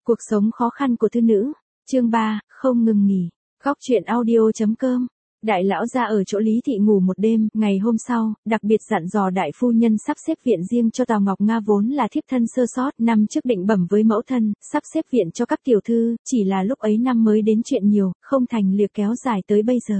Cuộc sống khó khăn của thư nữ. Chương 3, không ngừng nghỉ. Góc truyện audio.com. Đại lão gia ở chỗ Lý Thị ngủ một đêm, ngày hôm sau, đặc biệt dặn dò đại phu nhân sắp xếp viện riêng cho Tào Ngọc Nga vốn là thiếp thân sơ sót, năm trước định bẩm với mẫu thân, sắp xếp viện cho các tiểu thư, chỉ là lúc ấy năm mới đến chuyện nhiều, không thành liệt kéo dài tới bây giờ.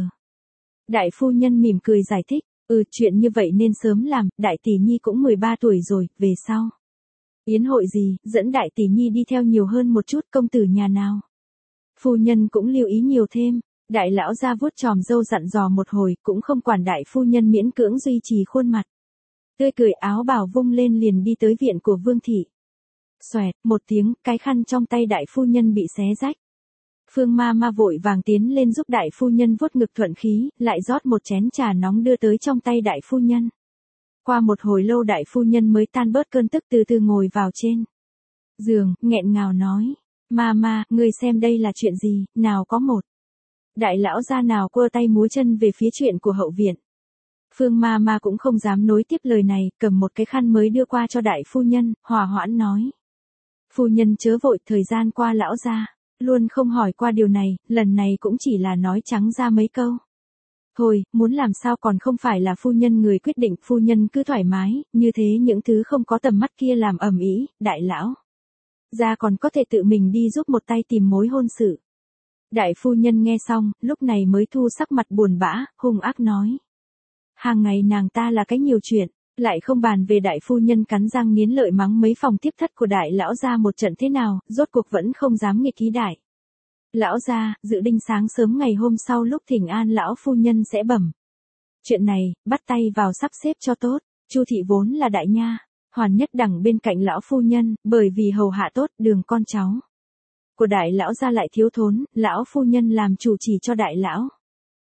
Đại phu nhân mỉm cười giải thích, chuyện như vậy nên sớm làm, đại tỷ nhi cũng 13 tuổi rồi, về sau. Yến hội gì, dẫn đại tỷ nhi đi theo nhiều hơn một chút, công tử nhà nào. Phu nhân cũng lưu ý nhiều thêm. Đại lão gia vuốt chòm râu dặn dò một hồi, cũng không quản đại phu nhân miễn cưỡng duy trì khuôn mặt. Tươi cười áo bào vung lên liền đi tới viện của Vương thị. Xoẹt, một tiếng, cái khăn trong tay đại phu nhân bị xé rách. Phương ma ma vội vàng tiến lên giúp đại phu nhân vuốt ngực thuận khí, lại rót một chén trà nóng đưa tới trong tay đại phu nhân. Qua một hồi lâu đại phu nhân mới tan bớt cơn tức, từ từ ngồi vào trên giường, nghẹn ngào nói. Ma, ngươi xem đây là chuyện gì, nào có một. Đại lão gia nào quơ tay múa chân về phía chuyện của hậu viện. Phương ma ma cũng không dám nối tiếp lời này, cầm một cái khăn mới đưa qua cho đại phu nhân, hòa hoãn nói. Phu nhân chớ vội, thời gian qua lão gia luôn không hỏi qua điều này, lần này cũng chỉ là nói trắng ra mấy câu. Thôi, muốn làm sao còn không phải là phu nhân người quyết định, phu nhân cứ thoải mái, như thế những thứ không có tầm mắt kia làm ầm ĩ, đại lão gia còn có thể tự mình đi giúp một tay tìm mối hôn sự. Đại phu nhân nghe xong, lúc này mới thu sắc mặt buồn bã, hung ác nói. Hàng ngày nàng ta là cái nhiều chuyện, lại không bàn về đại phu nhân cắn răng nghiến lợi mắng mấy phòng tiếp thất của đại lão gia một trận thế nào, rốt cuộc vẫn không dám nghịch ý đại. Lão gia, dự định sáng sớm ngày hôm sau lúc thỉnh an lão phu nhân sẽ bẩm. Chuyện này, bắt tay vào sắp xếp cho tốt, Chu thị vốn là đại nha hoàn nhất đẳng bên cạnh lão phu nhân, bởi vì hầu hạ tốt đường con cháu của đại lão gia lại thiếu thốn, lão phu nhân làm chủ chỉ cho đại lão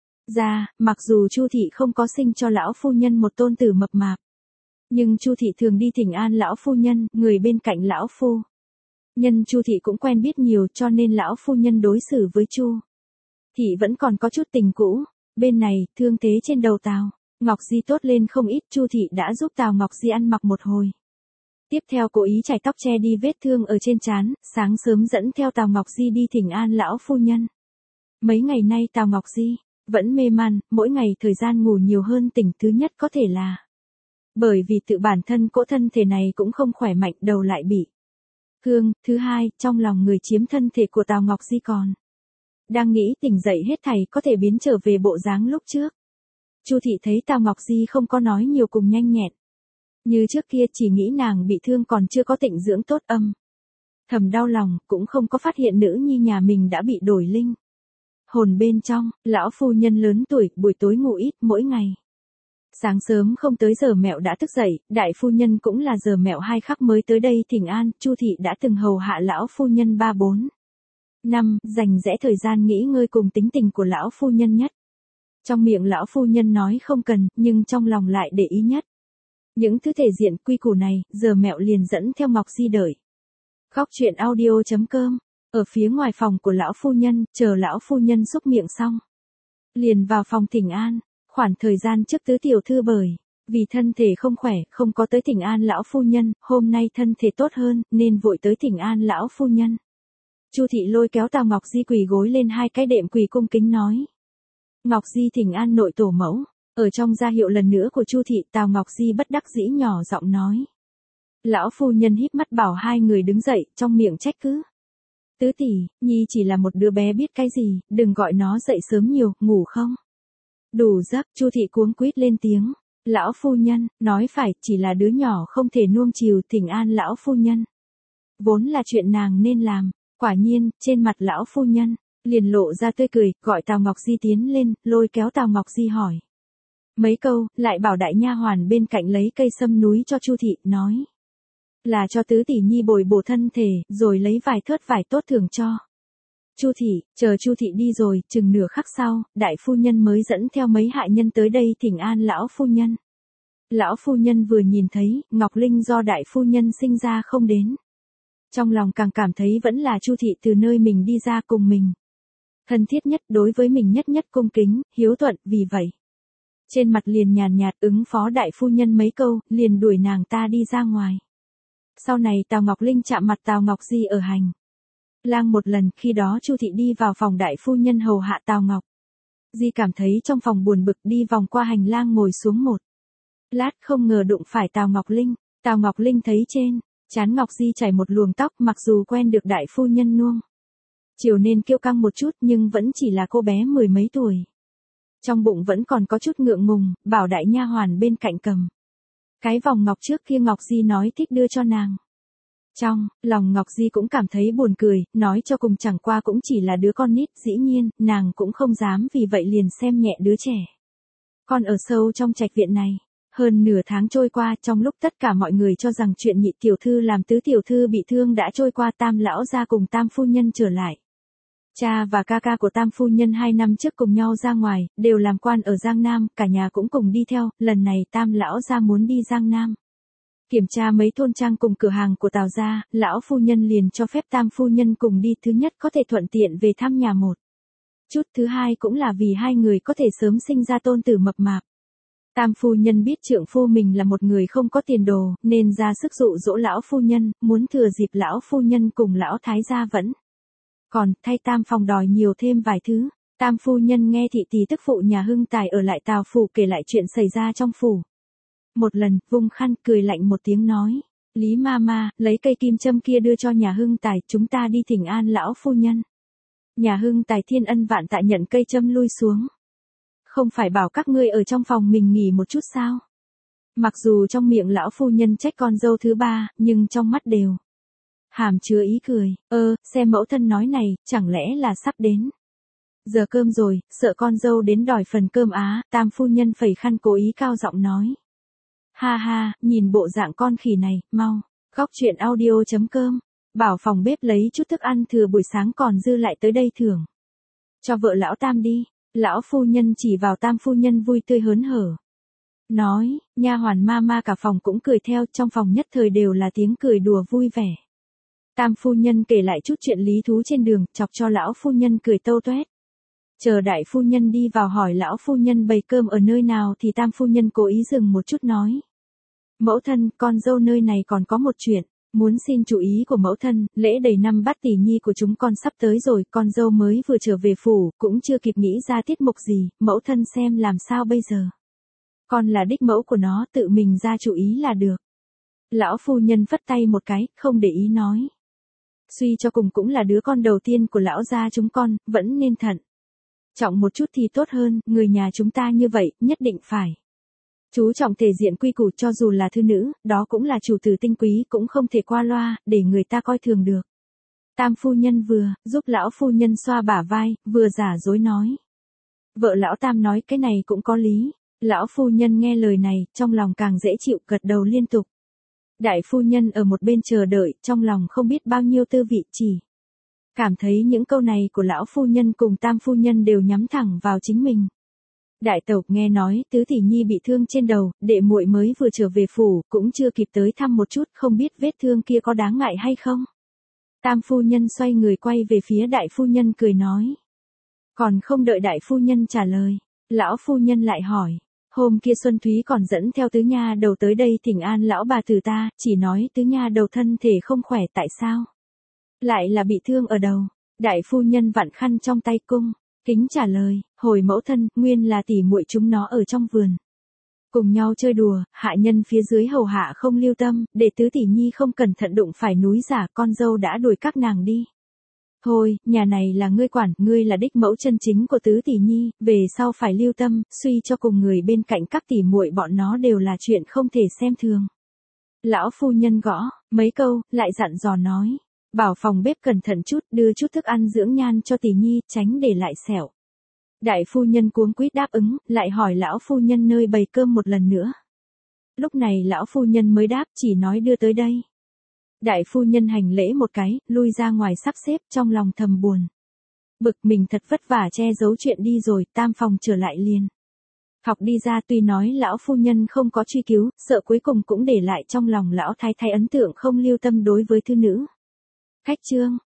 gia, mặc dù Chu thị không có sinh cho lão phu nhân một tôn tử mập mạp, nhưng Chu thị thường đi thỉnh an lão phu nhân, người bên cạnh lão phu nhân Chu thị cũng quen biết nhiều, cho nên lão phu nhân đối xử với Chu thị vẫn còn có chút tình cũ. Bên này, thương thế trên đầu Tào Ngọc Di tốt lên không ít, Chu thị đã giúp Tào Ngọc Di ăn mặc một hồi. Tiếp theo cố ý chải tóc che đi vết thương ở trên trán, sáng sớm dẫn theo Tào Ngọc Di đi thỉnh an lão phu nhân. Mấy ngày nay Tào Ngọc Di vẫn mê man, mỗi ngày thời gian ngủ nhiều hơn tỉnh, thứ nhất có thể là bởi vì tự bản thân cỗ thân thể này cũng không khỏe mạnh, đầu lại bị thương, thứ hai, trong lòng người chiếm thân thể của Tào Ngọc Di còn đang nghĩ tỉnh dậy hết thảy có thể biến trở về bộ dáng lúc trước. Chu thị thấy Tào Ngọc Di không có nói nhiều cùng nhanh nhẹn như trước kia, chỉ nghĩ nàng bị thương còn chưa có tịnh dưỡng tốt, thầm đau lòng, cũng không có phát hiện nữ nhi nhà mình đã bị đổi linh hồn bên trong. Lão phu nhân lớn tuổi, buổi tối ngủ ít, mỗi ngày sáng sớm không tới giờ mẹo đã thức dậy, đại phu nhân cũng là giờ mẹo 2 khắc mới tới đây thỉnh an. Chu thị đã từng hầu hạ lão phu nhân 3-4 năm, dành dẽ thời gian nghỉ ngơi cùng tính tình của lão phu nhân nhất. Trong miệng lão phu nhân nói không cần, nhưng trong lòng lại để ý nhất. Những thứ thể diện quy củ này, giờ mẹo liền dẫn theo Ngọc Di đợi. Góc truyện audio.com. Ở phía ngoài phòng của lão phu nhân, chờ lão phu nhân xúc miệng xong, liền vào phòng thỉnh an. Khoảng thời gian trước tứ tiểu thư bởi vì thân thể không khỏe, không có tới thỉnh an lão phu nhân, hôm nay thân thể tốt hơn, nên vội tới thỉnh an lão phu nhân. Chu thị lôi kéo Tào Ngọc Di quỳ gối lên 2 cái đệm quỳ cung kính nói. Ngọc Di thỉnh an nội tổ mẫu. Ở trong gia hiệu lần nữa của Chu thị, Tào Ngọc Di bất đắc dĩ nhỏ giọng nói. Lão phu nhân híp mắt bảo 2 người đứng dậy, trong miệng trách cứ. Tứ tỷ, nhi chỉ là một đứa bé biết cái gì, đừng gọi nó dậy sớm nhiều, ngủ không đủ giấc. Chu thị cuống quýt lên tiếng. Lão phu nhân, nói phải, chỉ là đứa nhỏ không thể nuông chiều, thỉnh an lão phu nhân vốn là chuyện nàng nên làm. Quả nhiên, trên mặt lão phu nhân liền lộ ra tươi cười, gọi Tào Ngọc Di tiến lên, lôi kéo Tào Ngọc Di hỏi mấy câu, lại bảo đại nha hoàn bên cạnh lấy cây sâm núi cho Chu thị, nói là cho tứ tỷ nhi bồi bổ thân thể, rồi lấy vài thớt vải tốt thưởng cho Chu thị. Chờ Chu thị đi rồi, chừng nửa khắc sau, đại phu nhân mới dẫn theo mấy hạ nhân tới đây thỉnh an lão phu nhân. Lão phu nhân vừa nhìn thấy Ngọc Linh do đại phu nhân sinh ra không đến, trong lòng càng cảm thấy vẫn là Chu thị từ nơi mình đi ra cùng mình thân thiết nhất, đối với mình nhất cung kính, hiếu thuận, vì vậy trên mặt liền nhàn nhạt ứng phó đại phu nhân mấy câu, liền đuổi nàng ta đi ra ngoài. Sau này Tào Ngọc Linh chạm mặt Tào Ngọc Di ở hành lang một lần, khi đó Chu thị đi vào phòng đại phu nhân hầu hạ Tào Ngọc. Di cảm thấy trong phòng buồn bực, đi vòng qua hành lang ngồi xuống một lát, không ngờ đụng phải Tào Ngọc Linh. Tào Ngọc Linh thấy trên trán Ngọc Di chảy một luồng tóc, mặc dù quen được đại phu nhân nuông chiều nên kiêu căng một chút, nhưng vẫn chỉ là cô bé mười mấy tuổi. Trong bụng vẫn còn có chút ngượng ngùng, bảo đại nha hoàn bên cạnh cầm cái vòng ngọc trước kia Ngọc Di nói thích đưa cho nàng. Trong lòng Ngọc Di cũng cảm thấy buồn cười, nói cho cùng chẳng qua cũng chỉ là đứa con nít, dĩ nhiên, nàng cũng không dám vì vậy liền xem nhẹ đứa trẻ con ở sâu trong trạch viện này. Hơn nửa tháng trôi qua, trong lúc tất cả mọi người cho rằng chuyện nhị tiểu thư làm tứ tiểu thư bị thương đã trôi qua, Tam lão gia cùng Tam phu nhân trở lại. Cha và ca ca của Tam phu nhân 2 năm trước cùng nhau ra ngoài, đều làm quan ở Giang Nam, cả nhà cũng cùng đi theo, lần này Tam lão gia muốn đi Giang Nam kiểm tra mấy thôn trang cùng cửa hàng của Tào gia, lão phu nhân liền cho phép Tam phu nhân cùng đi, thứ nhất có thể thuận tiện về thăm nhà một chút, thứ hai cũng là vì hai người có thể sớm sinh ra tôn tử mập mạp. Tam phu nhân biết trượng phu mình là một người không có tiền đồ, nên ra sức dụ dỗ lão phu nhân, muốn thừa dịp lão phu nhân cùng lão thái gia vẫn còn thay Tam phòng đòi nhiều thêm vài thứ. Tam phu nhân nghe thị tỷ tức phụ nhà Hưng Tài ở lại Tào phủ kể lại chuyện xảy ra trong phủ. Một lần, vung khăn, cười lạnh một tiếng nói, Lý Mama, lấy cây kim châm kia đưa cho nhà Hưng Tài, chúng ta đi thỉnh an lão phu nhân. Nhà Hưng Tài thiên ân vạn tạ nhận cây châm lui xuống. Không phải bảo các ngươi ở trong phòng mình nghỉ một chút sao? Mặc dù trong miệng lão phu nhân trách con dâu thứ ba, nhưng trong mắt đều hàm chứa ý cười. Xem mẫu thân nói này, chẳng lẽ là sắp đến giờ cơm rồi, sợ con dâu đến đòi phần cơm á. Tam phu nhân phẩy khăn cố ý cao giọng nói. Ha ha, nhìn bộ dạng con khỉ này, mau góc truyện audio.com, bảo phòng bếp lấy chút thức ăn thừa buổi sáng còn dư lại tới đây thưởng cho vợ lão Tam đi. Lão phu nhân chỉ vào Tam phu nhân vui tươi hớn hở nói, nha hoàn Mama cả phòng cũng cười theo, trong phòng nhất thời đều là tiếng cười đùa vui vẻ. Tam phu nhân kể lại chút chuyện lý thú trên đường, chọc cho lão phu nhân cười tâu toét. Chờ đại phu nhân đi vào hỏi lão phu nhân bày cơm ở nơi nào thì Tam phu nhân cố ý dừng một chút nói. Mẫu thân, con dâu nơi này còn có một chuyện, muốn xin chú ý của mẫu thân, lễ đầy năm Bát Tỷ Nhi của chúng con sắp tới rồi, con dâu mới vừa trở về phủ, cũng chưa kịp nghĩ ra tiết mục gì, mẫu thân xem làm sao bây giờ. Con là đích mẫu của nó, tự mình ra chú ý là được. Lão phu nhân phất tay một cái, không để ý nói. Suy cho cùng cũng là đứa con đầu tiên của lão gia chúng con, vẫn nên thận trọng một chút thì tốt hơn, người nhà chúng ta như vậy, nhất định phải chú trọng thể diện quy củ, cho dù là thư nữ, đó cũng là chủ tử tinh quý, cũng không thể qua loa, để người ta coi thường được. Tam phu nhân vừa giúp lão phu nhân xoa bả vai, vừa giả dối nói. Vợ lão Tam nói cái này cũng có lý. Lão phu nhân nghe lời này, trong lòng càng dễ chịu, gật đầu liên tục. Đại phu nhân ở một bên chờ đợi, trong lòng không biết bao nhiêu tư vị, chỉ cảm thấy những câu này của lão phu nhân cùng Tam phu nhân đều nhắm thẳng vào chính mình. Đại tẩu nghe nói tứ tỷ nhi bị thương trên đầu, đệ muội mới vừa trở về phủ, cũng chưa kịp tới thăm một chút, không biết vết thương kia có đáng ngại hay không. Tam phu nhân xoay người quay về phía đại phu nhân cười nói. Còn không đợi đại phu nhân trả lời, lão phu nhân lại hỏi. Hôm kia Xuân Thúy còn dẫn theo tứ nha đầu tới đây thỉnh an lão bà tử ta, chỉ nói tứ nha đầu thân thể không khỏe, tại sao lại là bị thương ở đầu. Đại phu nhân vặn khăn trong tay cung kính trả lời, hồi mẫu thân, nguyên là tỉ muội chúng nó ở trong vườn cùng nhau chơi đùa, hạ nhân phía dưới hầu hạ không lưu tâm, để tứ tỷ nhi không cẩn thận đụng phải núi giả, con dâu đã đuổi các nàng đi. Thôi, nhà này là ngươi quản, ngươi là đích mẫu chân chính của tứ tỷ nhi, về sau phải lưu tâm, suy cho cùng người bên cạnh các tỷ muội bọn nó đều là chuyện không thể xem thường. Lão phu nhân gõ mấy câu, lại dặn dò nói, bảo phòng bếp cẩn thận chút, đưa chút thức ăn dưỡng nhan cho tỷ nhi, tránh để lại sẹo. Đại phu nhân cuống quýt đáp ứng, lại hỏi lão phu nhân nơi bày cơm một lần nữa. Lúc này lão phu nhân mới đáp, chỉ nói đưa tới đây. Đại phu nhân hành lễ một cái, lui ra ngoài sắp xếp, trong lòng thầm buồn bực, mình thật vất vả che giấu chuyện đi rồi. Tam phòng trở lại liền học đi ra, tuy nói lão phu nhân không có truy cứu, sợ cuối cùng cũng để lại trong lòng lão thái thái ấn tượng không lưu tâm đối với thư nữ. Khách trương